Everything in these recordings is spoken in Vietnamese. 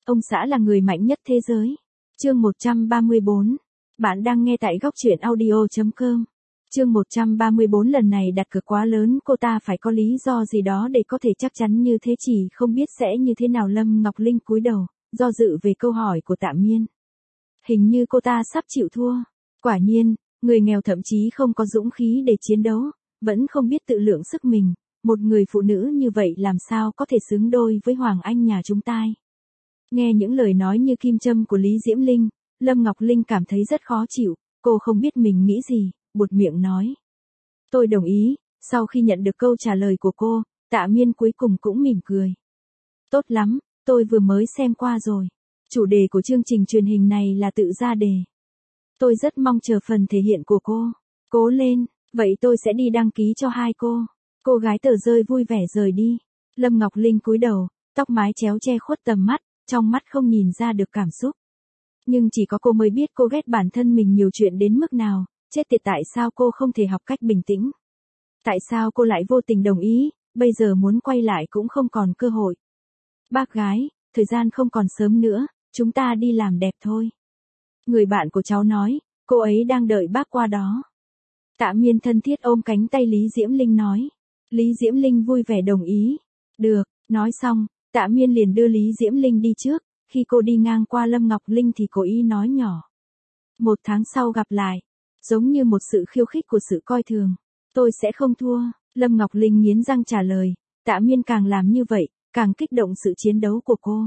Ông xã là người mạnh nhất thế giới. Chương 134. Bạn đang nghe tại góc truyện audio.com. Chương 134 lần này đặt cược quá lớn, cô ta phải có lý do gì đó để có thể chắc chắn như thế, chỉ không biết sẽ như thế nào. Lâm Ngọc Linh cúi đầu, do dự về câu hỏi của Tạ Miên. Hình như cô ta sắp chịu thua. Quả nhiên, người nghèo thậm chí không có dũng khí để chiến đấu, vẫn không biết tự lượng sức mình. Một người phụ nữ như vậy làm sao có thể xứng đôi với Hoàng Anh nhà chúng ta. Nghe những lời nói như kim châm của Lý Diễm Linh, Lâm Ngọc Linh cảm thấy rất khó chịu, cô không biết mình nghĩ gì, buột miệng nói. Tôi đồng ý. Sau khi nhận được câu trả lời của cô, Tạ Miên cuối cùng cũng mỉm cười. Tốt lắm, tôi vừa mới xem qua rồi. Chủ đề của chương trình truyền hình này là tự ra đề. Tôi rất mong chờ phần thể hiện của cô. Cố lên, vậy tôi sẽ đi đăng ký cho hai cô. Cô gái tờ rơi vui vẻ rời đi. Lâm Ngọc Linh cúi đầu, tóc mái chéo che khuất tầm mắt, trong mắt không nhìn ra được cảm xúc. Nhưng chỉ có cô mới biết cô ghét bản thân mình nhiều chuyện đến mức nào, chết tiệt, tại sao cô không thể học cách bình tĩnh? Tại sao cô lại vô tình đồng ý, bây giờ muốn quay lại cũng không còn cơ hội. Bác gái, thời gian không còn sớm nữa, chúng ta đi làm đẹp thôi. Người bạn của cháu nói, cô ấy đang đợi bác qua đó. Tạ Miên thân thiết ôm cánh tay Lý Diễm Linh nói. Lý Diễm Linh vui vẻ đồng ý. Được, nói xong, Tạ Miên liền đưa Lý Diễm Linh đi trước. Khi cô đi ngang qua Lâm Ngọc Linh thì cố ý nói nhỏ. 1 tháng sau gặp lại. Giống như một sự khiêu khích của sự coi thường. Tôi sẽ không thua. Lâm Ngọc Linh nghiến răng trả lời. Tạ Miên càng làm như vậy, càng kích động sự chiến đấu của cô.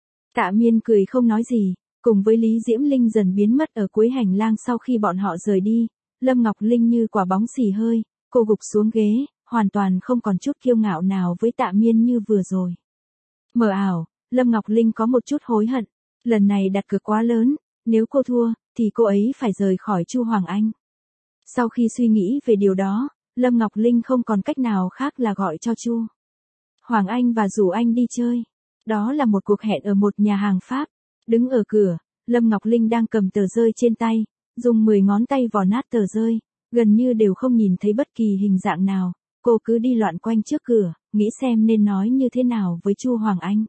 Tạ Miên cười không nói gì, cùng với Lý Diễm Linh dần biến mất ở cuối hành lang. Sau khi bọn họ rời đi, Lâm Ngọc Linh như quả bóng xì hơi, cô gục xuống ghế, hoàn toàn không còn chút kiêu ngạo nào với Tạ Miên như vừa rồi. Mờ ảo, Lâm Ngọc Linh có một chút hối hận, lần này đặt cược quá lớn, nếu cô thua, thì cô ấy phải rời khỏi Chu Hoàng Anh. Sau khi suy nghĩ về điều đó, Lâm Ngọc Linh không còn cách nào khác là gọi cho Chu Hoàng Anh và rủ anh đi chơi. Đó là một cuộc hẹn ở một nhà hàng Pháp. Đứng ở cửa, Lâm Ngọc Linh đang cầm tờ rơi trên tay, dùng 10 ngón tay vò nát tờ rơi, gần như đều không nhìn thấy bất kỳ hình dạng nào. Cô cứ đi loạn quanh trước cửa, nghĩ xem nên nói như thế nào với Chu Hoàng Anh.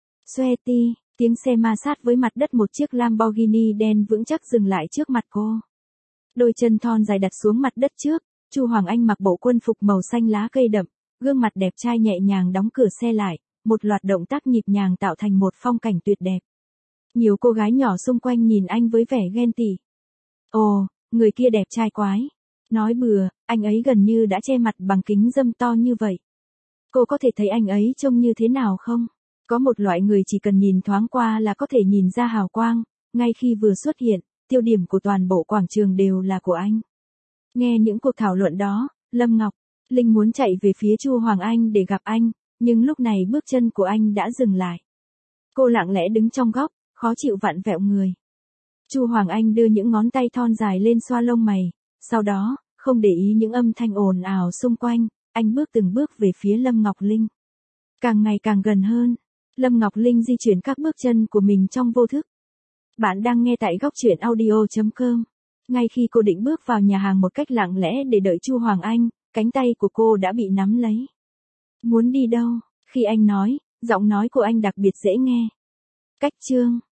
Xoẹt, tiếng xe ma sát với mặt đất, một chiếc Lamborghini đen vững chắc dừng lại trước mặt cô. Đôi chân thon dài đặt xuống mặt đất trước, Chu Hoàng Anh mặc bộ quân phục màu xanh lá cây đậm, gương mặt đẹp trai nhẹ nhàng đóng cửa xe lại, một loạt động tác nhịp nhàng tạo thành một phong cảnh tuyệt đẹp. Nhiều cô gái nhỏ xung quanh nhìn anh với vẻ ghen tị. Ồ, người kia đẹp trai quái. Nói bừa, anh ấy gần như đã che mặt bằng kính râm to như vậy. Cô có thể thấy anh ấy trông như thế nào không? Có một loại người chỉ cần nhìn thoáng qua là có thể nhìn ra hào quang, ngay khi vừa xuất hiện, tiêu điểm của toàn bộ quảng trường đều là của anh. Nghe những cuộc thảo luận đó, Lâm Ngọc Linh muốn chạy về phía Chu Hoàng Anh để gặp anh, nhưng lúc này bước chân của anh đã dừng lại. Cô lặng lẽ đứng trong góc, khó chịu vặn vẹo người. Chu Hoàng Anh đưa những ngón tay thon dài lên xoa lông mày, sau đó, không để ý những âm thanh ồn ào xung quanh, anh bước từng bước về phía Lâm Ngọc Linh. Càng ngày càng gần hơn, Lâm Ngọc Linh di chuyển các bước chân của mình trong vô thức. Bạn đang nghe tại góc truyện audio.com. Ngay khi cô định bước vào nhà hàng một cách lặng lẽ để đợi Chu Hoàng Anh, cánh tay của cô đã bị nắm lấy. Muốn đi đâu? Khi anh nói, giọng nói của anh đặc biệt dễ nghe. Cách chương